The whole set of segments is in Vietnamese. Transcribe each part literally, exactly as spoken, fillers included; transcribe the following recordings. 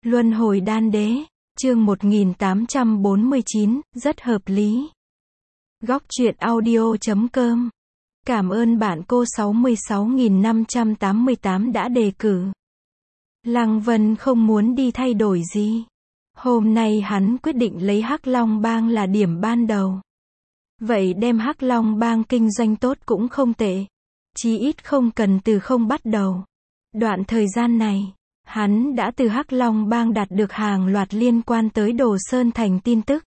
Luân hồi đan đế, chương một nghìn tám trăm bốn mươi chín, rất hợp lý. Góc truyện audio chấm com. Cảm ơn bạn cô sáu mươi sáu nghìn năm trăm tám mươi tám đã đề cử. Lăng Vân không muốn đi thay đổi gì. Hôm nay hắn quyết định lấy Hắc Long Bang là điểm ban đầu. Vậy đem Hắc Long Bang kinh doanh tốt cũng không tệ. Chí ít không cần từ không bắt đầu. Đoạn thời gian này, hắn đã từ Hắc Long Bang đạt được hàng loạt liên quan tới Đồ Sơn Thành tin tức.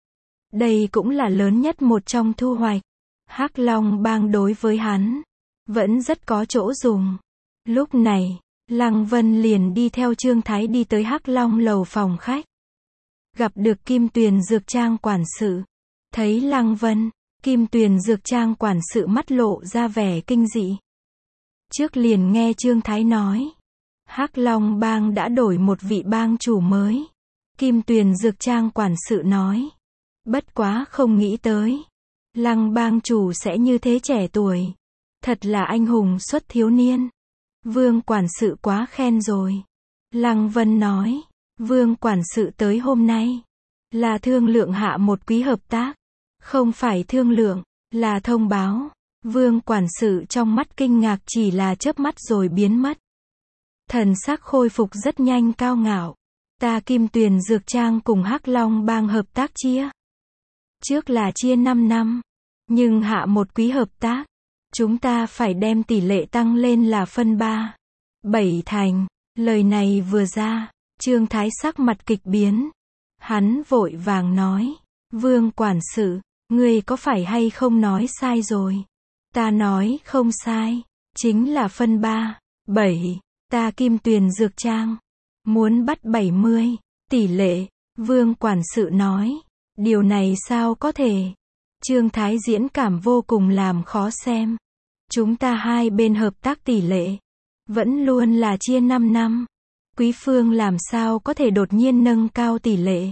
Đây cũng là lớn nhất một trong thu hoạch. Hắc Long Bang đối với hắn vẫn rất có chỗ dùng. Lúc này, Lăng Vân liền đi theo Trương Thái đi tới Hắc Long lầu phòng khách. Gặp được Kim Tuyền Dược Trang quản sự. Thấy Lăng Vân, Kim Tuyền Dược Trang quản sự mắt lộ ra vẻ kinh dị. Trước liền nghe Trương Thái nói, Hắc Long Bang đã đổi một vị bang chủ mới. Kim Tuyền Dược Trang quản sự nói, bất quá không nghĩ tới, Lăng bang chủ sẽ như thế trẻ tuổi. Thật là anh hùng xuất thiếu niên. Vương quản sự quá khen rồi. Lăng Vân nói, Vương quản sự tới hôm nay là thương lượng hạ một quý hợp tác. Không phải thương lượng, là thông báo. Vương quản sự trong mắt kinh ngạc chỉ là chớp mắt rồi biến mất. Thần sắc khôi phục rất nhanh cao ngạo. Ta Kim Tuyền Dược Trang cùng Hắc Long Bang hợp tác chia. Trước là chia năm năm. Nhưng hạ một quý hợp tác. Chúng ta phải đem tỷ lệ tăng lên là phân ba. Bảy thành. Lời này vừa ra, Trương Thái sắc mặt kịch biến. Hắn vội vàng nói, Vương quản sự, ngươi có phải hay không nói sai rồi? Ta nói không sai, chính là phân ba, bảy, ta Kim Tuyền Dược Trang, muốn bắt bảy mươi, tỷ lệ, Vương quản sự nói, điều này sao có thể? Trương Thái diễn cảm vô cùng làm khó xem. Chúng ta hai bên hợp tác tỷ lệ, vẫn luôn là chia năm năm. Quý phương làm sao có thể đột nhiên nâng cao tỷ lệ?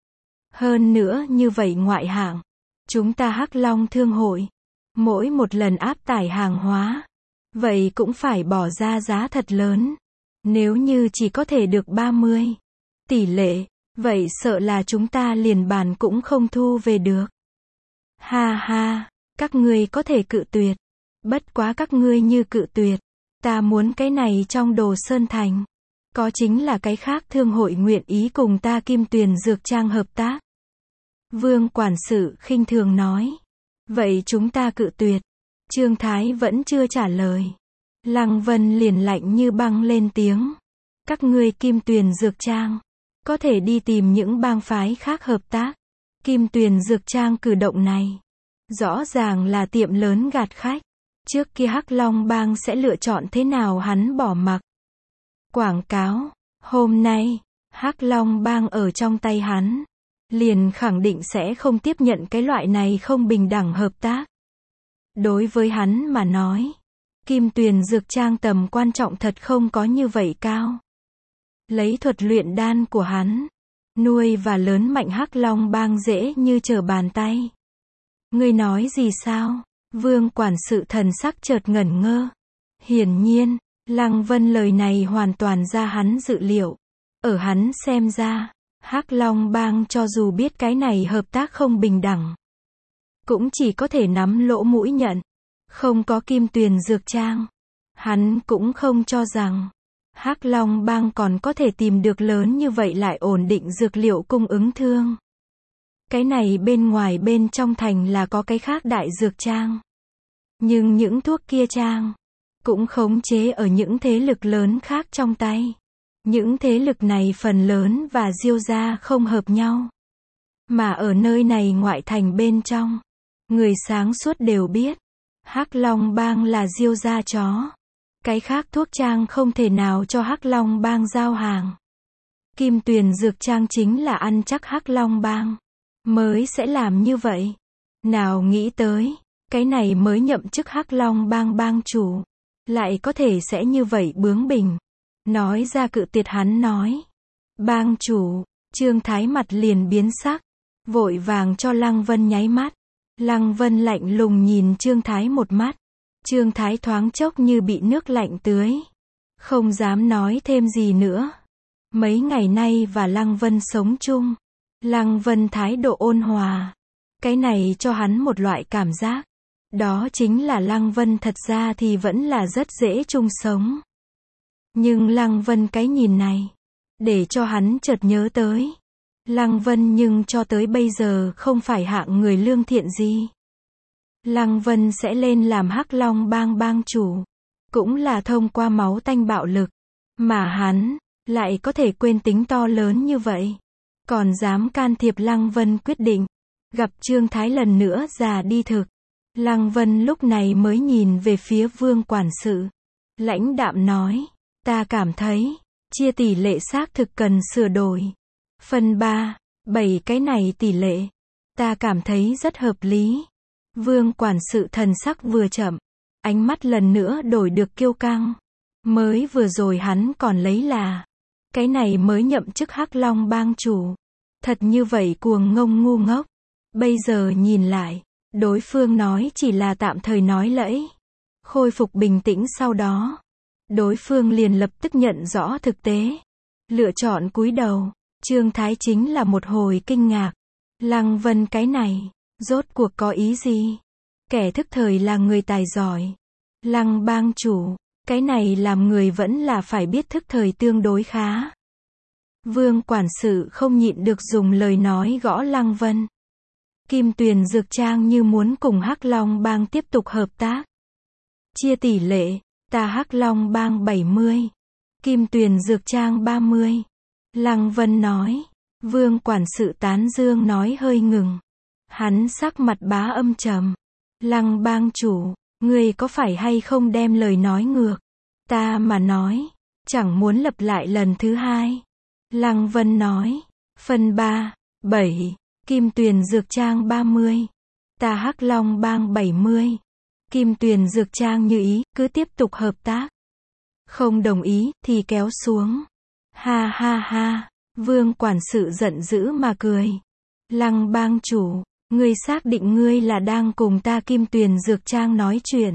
Hơn nữa như vậy ngoại hạng, chúng ta Hắc Long Thương hội, mỗi một lần áp tải hàng hóa, vậy cũng phải bỏ ra giá thật lớn. Nếu như chỉ có thể được ba mươi tỷ lệ, vậy sợ là chúng ta liền bàn cũng không thu về được. Ha ha, các ngươi có thể cự tuyệt. Bất quá các ngươi như cự tuyệt, ta muốn cái này trong Đồ Sơn Thành. Có chính là cái khác thương hội nguyện ý cùng ta Kim Tuyền Dược Trang hợp tác. Vương quản sự khinh thường nói. Vậy chúng ta cự tuyệt. Trương Thái vẫn chưa trả lời. Lăng Vân liền lạnh như băng lên tiếng. Các ngươi Kim Tuyền Dược Trang, có thể đi tìm những bang phái khác hợp tác. Kim Tuyền Dược Trang cử động này, rõ ràng là tiệm lớn gạt khách. Trước kia Hắc Long Bang sẽ lựa chọn thế nào hắn bỏ mặc. Quảng cáo, hôm nay, Hắc Long Bang ở trong tay hắn, liền khẳng định sẽ không tiếp nhận cái loại này không bình đẳng hợp tác. Đối với hắn mà nói, Kim Tuyền Dược Trang tầm quan trọng thật không có như vậy cao. Lấy thuật luyện đan của hắn, nuôi và lớn mạnh Hắc Long Bang dễ như trở bàn tay. Ngươi nói gì sao? Vương quản sự thần sắc chợt ngẩn ngơ. Hiển nhiên, Lăng Vân lời này hoàn toàn ra hắn dự liệu. Ở hắn xem ra, Hắc Long Bang cho dù biết cái này hợp tác không bình đẳng, cũng chỉ có thể nắm lỗ mũi nhận. Không có Kim Tuyền Dược Trang, hắn cũng không cho rằng Hắc Long Bang còn có thể tìm được lớn như vậy lại ổn định dược liệu cung ứng thương. Cái này bên ngoài bên trong thành là có cái khác đại dược trang. Nhưng những thuốc kia trang cũng khống chế ở những thế lực lớn khác trong tay. Những thế lực này phần lớn và Diêu gia không hợp nhau. Mà ở nơi này ngoại thành bên trong, người sáng suốt đều biết, Hắc Long Bang là Diêu gia chó. Cái khác thuốc trang không thể nào cho Hắc Long Bang giao hàng. Kim Tuyền Dược Trang chính là ăn chắc Hắc Long Bang mới sẽ làm như vậy. Nào nghĩ tới, cái này mới nhậm chức Hắc Long Bang bang chủ, lại có thể sẽ như vậy bướng bỉnh. Nói ra cự tuyệt hắn nói. Bang chủ, Trương Thái mặt liền biến sắc, vội vàng cho Lăng Vân nháy mắt. Lăng Vân lạnh lùng nhìn Trương Thái một mắt. Trương Thái thoáng chốc như bị nước lạnh tưới. Không dám nói thêm gì nữa. Mấy ngày nay và Lăng Vân sống chung. Lăng Vân thái độ ôn hòa. Cái này cho hắn một loại cảm giác. Đó chính là Lăng Vân thật ra thì vẫn là rất dễ chung sống. Nhưng Lăng Vân cái nhìn này, để cho hắn chợt nhớ tới. Lăng Vân nhưng cho tới bây giờ không phải hạng người lương thiện gì. Lăng Vân sẽ lên làm Hắc Long bang bang chủ. Cũng là thông qua máu tanh bạo lực. Mà hắn, lại có thể quên tính to lớn như vậy. Còn dám can thiệp Lăng Vân quyết định. Gặp Trương Thái lần nữa già đi thực. Lăng Vân lúc này mới nhìn về phía Vương quản sự. Lãnh đạm nói, ta cảm thấy, chia tỷ lệ xác thực cần sửa đổi. Phần ba, bảy cái này tỷ lệ. Ta cảm thấy rất hợp lý. Vương quản sự thần sắc vừa chậm. Ánh mắt lần nữa đổi được kiêu căng. Mới vừa rồi hắn còn lấy là. Cái này mới nhậm chức Hắc Long bang chủ. Thật như vậy cuồng ngông ngu ngốc. Bây giờ nhìn lại. Đối phương nói chỉ là tạm thời nói lẫy. Khôi phục bình tĩnh sau đó. Đối phương liền lập tức nhận rõ thực tế. Lựa chọn cúi đầu. Trương Thái chính là một hồi kinh ngạc. Lăng Vân cái này, rốt cuộc có ý gì? Kẻ thức thời là người tài giỏi. Lăng bang chủ, cái này làm người vẫn là phải biết thức thời tương đối khá. Vương quản sự không nhịn được dùng lời nói gõ Lăng Vân. Kim Tuyền Dược Trang như muốn cùng Hắc Long bang tiếp tục hợp tác. Chia tỷ lệ, ta Hắc Long bang bảy mươi. Kim Tuyền Dược Trang ba mươi. Lăng Vân nói. Vương quản sự tán dương nói hơi ngừng. Hắn sắc mặt bá âm trầm. Lăng bang chủ, ngươi có phải hay không đem lời nói ngược? Ta mà nói, chẳng muốn lặp lại lần thứ hai. Lăng Vân nói. Phần ba, bảy. Kim Tuyền Dược Trang ba mươi. Ta Hắc Long bang bảy mươi. Kim Tuyền Dược Trang như ý, cứ tiếp tục hợp tác. Không đồng ý, thì kéo xuống. Ha ha ha, Vương quản sự giận dữ mà cười. Lăng bang chủ, ngươi xác định ngươi là đang cùng ta Kim Tuyền Dược Trang nói chuyện.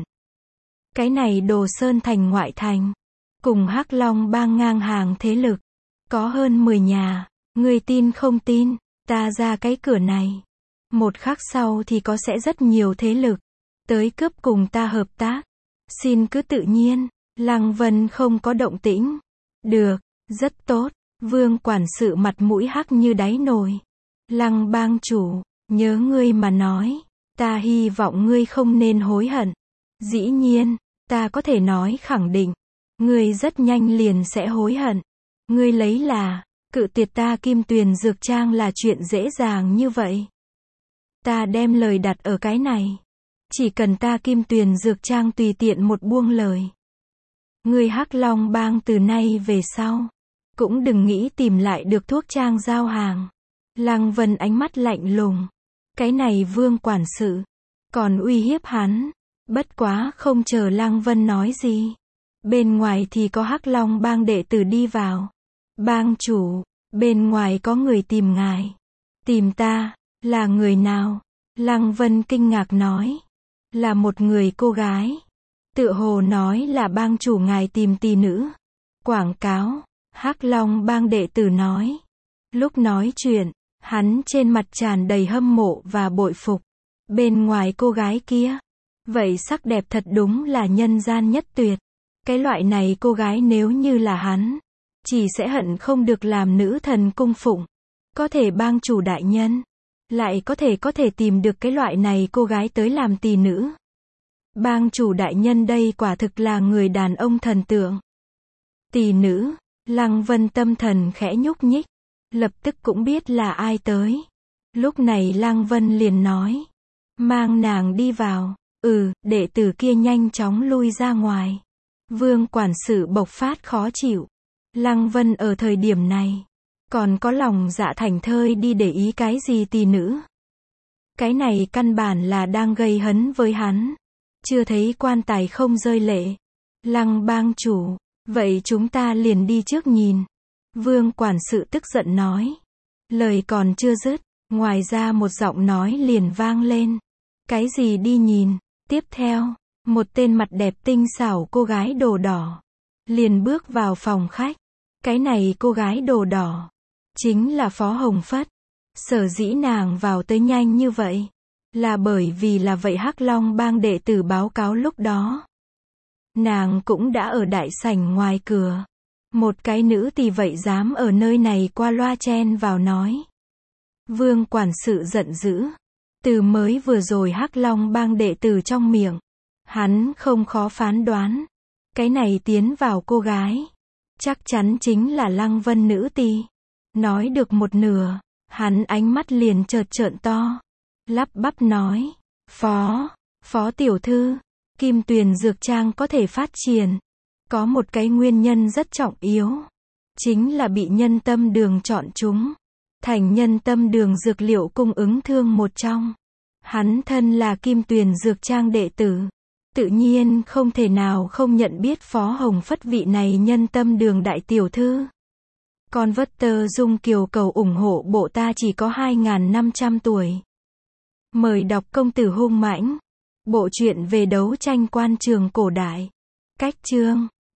Cái này Đồ Sơn thành ngoại thành. Cùng Hắc Long bang ngang hàng thế lực. Có hơn mười nhà, ngươi tin không tin, ta ra cái cửa này. Một khắc sau thì có sẽ rất nhiều thế lực. Tới cướp cùng ta hợp tác. Xin cứ tự nhiên. Lăng Vân không có động tĩnh. Được, rất tốt. Vương quản sự mặt mũi hắc như đáy nồi. Lăng bang chủ, nhớ ngươi mà nói. Ta hy vọng ngươi không nên hối hận. Dĩ nhiên, ta có thể nói khẳng định. Ngươi rất nhanh liền sẽ hối hận. Ngươi lấy là, cự tuyệt ta Kim Tuyền Dược Trang là chuyện dễ dàng như vậy. Ta đem lời đặt ở cái này. Chỉ cần ta Kim Tuyền Dược Trang tùy tiện một buông lời. Ngươi Hắc Long bang từ nay về sau. Cũng đừng nghĩ tìm lại được thuốc trang giao hàng. Lăng Vân ánh mắt lạnh lùng. Cái này Vương quản sự. Còn uy hiếp hắn. Bất quá không chờ Lăng Vân nói gì. Bên ngoài thì có Hắc Long bang đệ tử đi vào. Bang chủ, bên ngoài có người tìm ngài. Tìm ta, là người nào? Lăng Vân kinh ngạc nói. Là một người cô gái. Tựa hồ nói là bang chủ ngài tìm tỷ nữ. Quảng cáo, Hắc Long bang đệ tử nói. Lúc nói chuyện, hắn trên mặt tràn đầy hâm mộ và bội phục. Bên ngoài cô gái kia, vậy sắc đẹp thật đúng là nhân gian nhất tuyệt. Cái loại này cô gái nếu như là hắn, chỉ sẽ hận không được làm nữ thần cung phụng. Có thể bang chủ đại nhân, lại có thể có thể tìm được cái loại này cô gái tới làm tỷ nữ. Bang chủ đại nhân đây quả thực là người đàn ông thần tượng. Tỷ nữ, Lăng Vân tâm thần khẽ nhúc nhích, lập tức cũng biết là ai tới. Lúc này Lăng Vân liền nói, mang nàng đi vào. Ừ, đệ tử kia nhanh chóng lui ra ngoài. Vương quản sự bộc phát khó chịu. Lăng Vân ở thời điểm này, còn có lòng dạ thảnh thơi đi để ý cái gì tỷ nữ. Cái này căn bản là đang gây hấn với hắn. Chưa thấy quan tài không rơi lệ. Lăng bang chủ, vậy chúng ta liền đi trước nhìn. Vương quản sự tức giận nói. Lời còn chưa dứt, ngoài ra một giọng nói liền vang lên. Cái gì đi nhìn? Tiếp theo, một tên mặt đẹp tinh xảo cô gái đồ đỏ liền bước vào phòng khách. Cái này cô gái đồ đỏ, chính là Phó Hồng Phất. Sở dĩ nàng vào tới nhanh như vậy, là bởi vì là vậy Hắc Long bang đệ tử báo cáo lúc đó. Nàng cũng đã ở đại sảnh ngoài cửa. Một cái nữ tỳ vậy dám ở nơi này qua loa chen vào nói. Vương quản sự giận dữ. Từ mới vừa rồi Hắc Long bang đệ tử trong miệng, hắn không khó phán đoán. Cái này tiến vào cô gái, chắc chắn chính là Lăng Vân nữ tỳ. Nói được một nửa, hắn ánh mắt liền chợt trợn to, lắp bắp nói, Phó, Phó tiểu thư, Kim Tuyền Dược Trang có thể phát triển, có một cái nguyên nhân rất trọng yếu, chính là bị Nhân Tâm Đường chọn chúng, thành Nhân Tâm Đường dược liệu cung ứng thương một trong. Hắn thân là Kim Tuyền Dược Trang đệ tử, tự nhiên không thể nào không nhận biết Phó Hồng Phất vị này Nhân Tâm Đường đại tiểu thư. Con vất tơ dung kiều cầu ủng hộ bộ ta chỉ có hai nghìn năm trăm tuổi. Mời đọc Công tử hung mãnh. Bộ truyện về đấu tranh quan trường cổ đại. Cách chương